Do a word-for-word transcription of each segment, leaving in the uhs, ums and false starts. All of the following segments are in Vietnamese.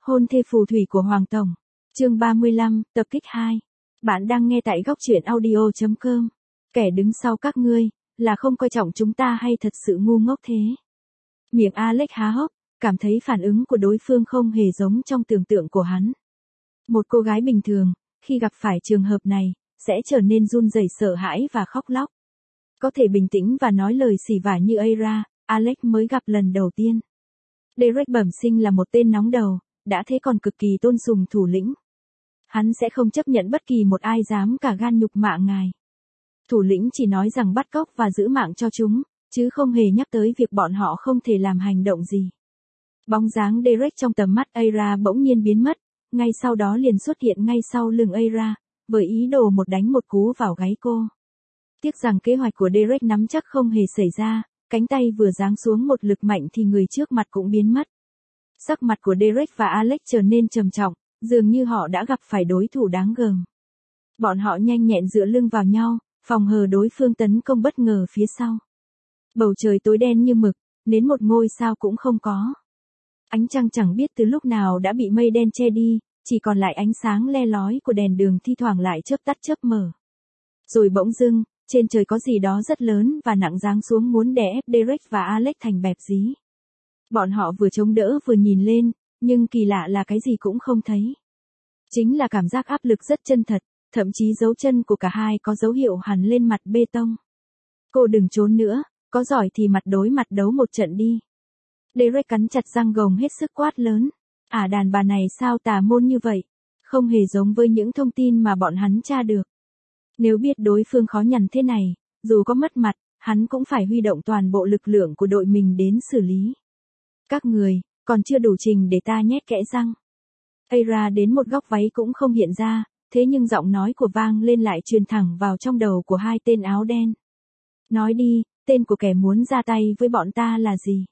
Hôn thê phù thủy của Hoàng Tổng. Chương ba mươi lăm, tập kích hai. Bạn đang nghe tại góc truyện audio chấm com. Kẻ đứng sau các ngươi, là không coi trọng chúng ta hay thật sự ngu ngốc thế? Miệng Alex há hốc, cảm thấy phản ứng của đối phương không hề giống trong tưởng tượng của hắn. Một cô gái bình thường, khi gặp phải trường hợp này, sẽ trở nên run rẩy sợ hãi và khóc lóc. Có thể bình tĩnh và nói lời xỉ vả như Aira, Alex mới gặp lần đầu tiên. Derek bẩm sinh là một tên nóng đầu, đã thế còn cực kỳ tôn sùng thủ lĩnh. Hắn sẽ không chấp nhận bất kỳ một ai dám cả gan nhục mạ ngài. Thủ lĩnh chỉ nói rằng bắt cóc và giữ mạng cho chúng, chứ không hề nhắc tới việc bọn họ không thể làm hành động gì. Bóng dáng Derek trong tầm mắt Aira bỗng nhiên biến mất, ngay sau đó liền xuất hiện ngay sau lưng Aira, với ý đồ một đánh một cú vào gáy cô. Tiếc rằng kế hoạch của Derek nắm chắc không hề xảy ra, cánh tay vừa giáng xuống một lực mạnh thì người trước mặt cũng biến mất. Sắc mặt của Derek và Alex trở nên trầm trọng, dường như họ đã gặp phải đối thủ đáng gờm. Bọn họ nhanh nhẹn dựa lưng vào nhau, phòng hờ đối phương tấn công bất ngờ phía sau. Bầu trời tối đen như mực, đến một ngôi sao cũng không có. Ánh trăng chẳng biết từ lúc nào đã bị mây đen che đi, chỉ còn lại ánh sáng le lói của đèn đường thi thoảng lại chớp tắt chớp mở. Rồi bỗng dưng, trên trời có gì đó rất lớn và nặng giáng xuống muốn đè ép Derek và Alex thành bẹp dí. Bọn họ vừa chống đỡ vừa nhìn lên, nhưng kỳ lạ là cái gì cũng không thấy. Chính là cảm giác áp lực rất chân thật, thậm chí dấu chân của cả hai có dấu hiệu hằn lên mặt bê tông. Cô đừng trốn nữa, có giỏi thì mặt đối mặt đấu một trận đi. Derek cắn chặt răng gồng hết sức quát lớn. À, đàn bà này sao tà môn như vậy, không hề giống với những thông tin mà bọn hắn tra được. Nếu biết đối phương khó nhằn thế này, dù có mất mặt, hắn cũng phải huy động toàn bộ lực lượng của đội mình đến xử lý. Các người, còn chưa đủ trình để ta nhét kẽ răng. Aira đến một góc váy cũng không hiện ra, thế nhưng giọng nói của vang lên lại truyền thẳng vào trong đầu của hai tên áo đen. Nói đi, tên của kẻ muốn ra tay với bọn ta là gì?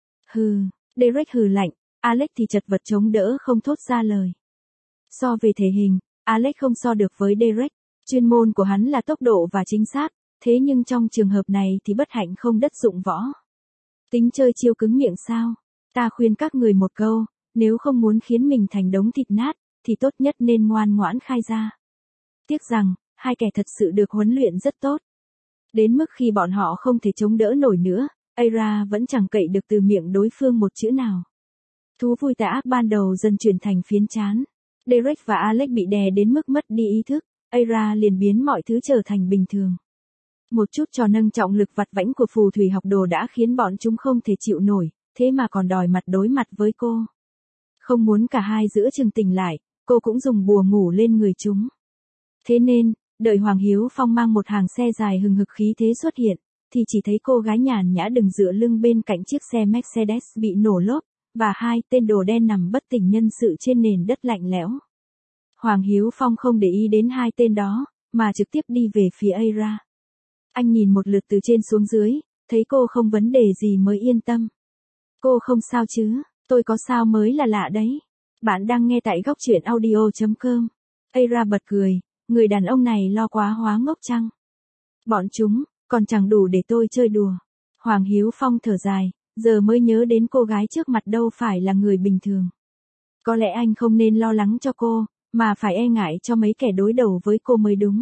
Hừ, Derek hừ lạnh, Alex thì chật vật chống đỡ không thốt ra lời. So về thể hình, Alex không so được với Derek, chuyên môn của hắn là tốc độ và chính xác, thế nhưng trong trường hợp này thì bất hạnh không đất dụng võ. Tính chơi chiêu cứng miệng sao? Ta khuyên các người một câu, nếu không muốn khiến mình thành đống thịt nát, thì tốt nhất nên ngoan ngoãn khai ra. Tiếc rằng, hai kẻ thật sự được huấn luyện rất tốt. Đến mức khi bọn họ không thể chống đỡ nổi nữa, Aira vẫn chẳng cậy được từ miệng đối phương một chữ nào. Thú vui tà ác ban đầu dần chuyển thành phiến chán. Derek và Alex bị đè đến mức mất đi ý thức, Aira liền biến mọi thứ trở thành bình thường. Một chút trò nâng trọng lực vặt vãnh của phù thủy học đồ đã khiến bọn chúng không thể chịu nổi, thế mà còn đòi mặt đối mặt với cô. Không muốn cả hai giữa chừng tỉnh lại, cô cũng dùng bùa ngủ lên người chúng. Thế nên, đợi Hoàng Hiếu Phong mang một hàng xe dài hừng hực khí thế xuất hiện, thì chỉ thấy cô gái nhàn nhã đứng dựa lưng bên cạnh chiếc xe Mercedes bị nổ lốp, và hai tên đồ đen nằm bất tỉnh nhân sự trên nền đất lạnh lẽo. Hoàng Hiếu Phong không để ý đến hai tên đó, mà trực tiếp đi về phía Aira. Anh nhìn một lượt từ trên xuống dưới, thấy cô không vấn đề gì mới yên tâm. Cô không sao chứ? Tôi có sao mới là lạ đấy. Bạn đang nghe tại góc truyện audio chấm com. Aira bật cười, người đàn ông này lo quá hóa ngốc chăng? Bọn chúng, còn chẳng đủ để tôi chơi đùa. Hoàng Hiếu Phong thở dài, giờ mới nhớ đến cô gái trước mặt đâu phải là người bình thường. Có lẽ anh không nên lo lắng cho cô, mà phải e ngại cho mấy kẻ đối đầu với cô mới đúng.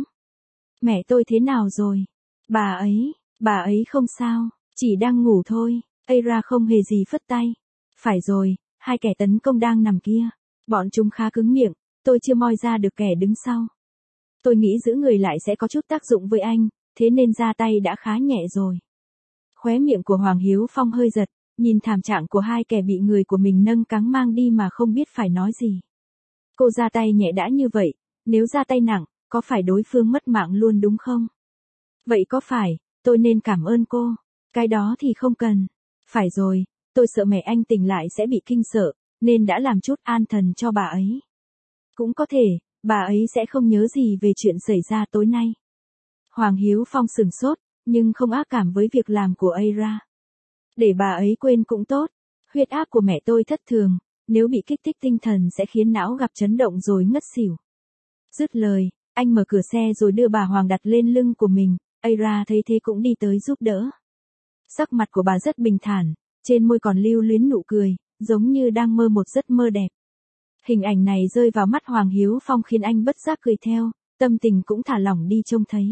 Mẹ tôi thế nào rồi? Bà ấy, bà ấy không sao, chỉ đang ngủ thôi. Aira không hề gì phất tay. Phải rồi, hai kẻ tấn công đang nằm kia. Bọn chúng khá cứng miệng, tôi chưa moi ra được kẻ đứng sau. Tôi nghĩ giữ người lại sẽ có chút tác dụng với anh, thế nên ra tay đã khá nhẹ rồi. Khóe miệng của Hoàng Hiếu Phong hơi giật, nhìn thảm trạng của hai kẻ bị người của mình nâng cáng mang đi mà không biết phải nói gì. Cô ra tay nhẹ đã như vậy, nếu ra tay nặng, có phải đối phương mất mạng luôn đúng không? Vậy có phải, tôi nên cảm ơn cô? Cái đó thì không cần. Phải rồi, tôi sợ mẹ anh tỉnh lại sẽ bị kinh sợ, nên đã làm chút an thần cho bà ấy. Cũng có thể, bà ấy sẽ không nhớ gì về chuyện xảy ra tối nay. Hoàng Hiếu Phong sửng sốt, nhưng không ác cảm với việc làm của Aira. Để bà ấy quên cũng tốt, huyết áp của mẹ tôi thất thường, nếu bị kích thích tinh thần sẽ khiến não gặp chấn động rồi ngất xỉu. Dứt lời, anh mở cửa xe rồi đưa bà Hoàng đặt lên lưng của mình, Aira thấy thế cũng đi tới giúp đỡ. Sắc mặt của bà rất bình thản, trên môi còn lưu luyến nụ cười, giống như đang mơ một giấc mơ đẹp. Hình ảnh này rơi vào mắt Hoàng Hiếu Phong khiến anh bất giác cười theo, tâm tình cũng thả lỏng đi trông thấy.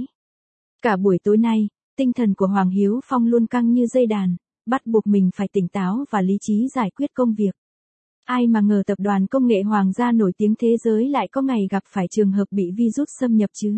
Cả buổi tối nay, tinh thần của Hoàng Hiếu Phong luôn căng như dây đàn, bắt buộc mình phải tỉnh táo và lý trí giải quyết công việc. Ai mà ngờ tập đoàn công nghệ Hoàng gia nổi tiếng thế giới lại có ngày gặp phải trường hợp bị virus xâm nhập chứ.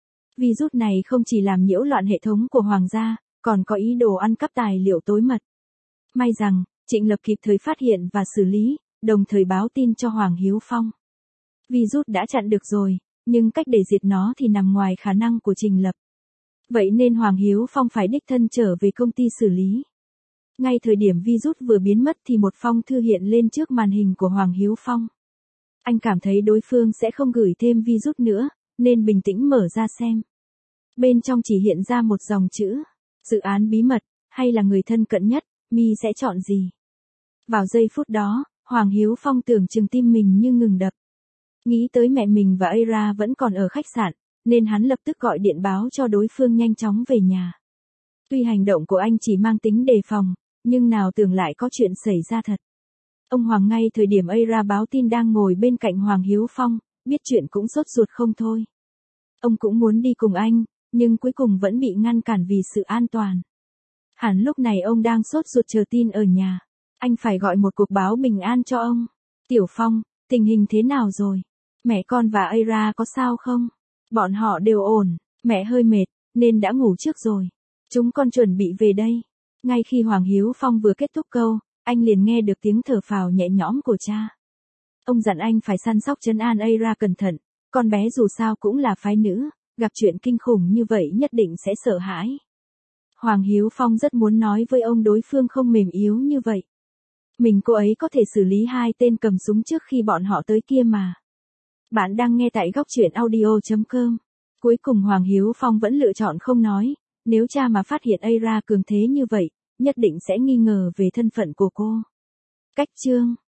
Virus này không chỉ làm nhiễu loạn hệ thống của Hoàng gia, còn có ý đồ ăn cắp tài liệu tối mật. May rằng, Trịnh Lập kịp thời phát hiện và xử lý, đồng thời báo tin cho Hoàng Hiếu Phong. Virus đã chặn được rồi, nhưng cách để diệt nó thì nằm ngoài khả năng của Trịnh Lập. Vậy nên Hoàng Hiếu Phong phải đích thân trở về công ty xử lý. Ngay thời điểm virus vừa biến mất thì một phong thư hiện lên trước màn hình của Hoàng Hiếu Phong. Anh cảm thấy đối phương sẽ không gửi thêm virus nữa, nên bình tĩnh mở ra xem. Bên trong chỉ hiện ra một dòng chữ, dự án bí mật, hay là người thân cận nhất, mi sẽ chọn gì? Vào giây phút đó, Hoàng Hiếu Phong tưởng chừng tim mình như ngừng đập. Nghĩ tới mẹ mình và Aira vẫn còn ở khách sạn, nên hắn lập tức gọi điện báo cho đối phương nhanh chóng về nhà. Tuy hành động của anh chỉ mang tính đề phòng, nhưng nào tưởng lại có chuyện xảy ra thật. Ông Hoàng ngay thời điểm Aira báo tin đang ngồi bên cạnh Hoàng Hiếu Phong, biết chuyện cũng sốt ruột không thôi. Ông cũng muốn đi cùng anh, nhưng cuối cùng vẫn bị ngăn cản vì sự an toàn. Hẳn lúc này ông đang sốt ruột chờ tin ở nhà. Anh phải gọi một cuộc báo bình an cho ông. Tiểu Phong, tình hình thế nào rồi? Mẹ con và Aira có sao không? Bọn họ đều ổn, mẹ hơi mệt, nên đã ngủ trước rồi. Chúng con chuẩn bị về đây. Ngay khi Hoàng Hiếu Phong vừa kết thúc câu, anh liền nghe được tiếng thở phào nhẹ nhõm của cha. Ông dặn anh phải săn sóc trấn an Aira cẩn thận, con bé dù sao cũng là phái nữ, gặp chuyện kinh khủng như vậy nhất định sẽ sợ hãi. Hoàng Hiếu Phong rất muốn nói với ông đối phương không mềm yếu như vậy. Mình cô ấy có thể xử lý hai tên cầm súng trước khi bọn họ tới kia mà. Bạn đang nghe tại góc truyện audio chấm com. Cuối cùng Hoàng Hiếu Phong vẫn lựa chọn không nói, nếu cha mà phát hiện Aira cường thế như vậy, nhất định sẽ nghi ngờ về thân phận của cô. Cách chương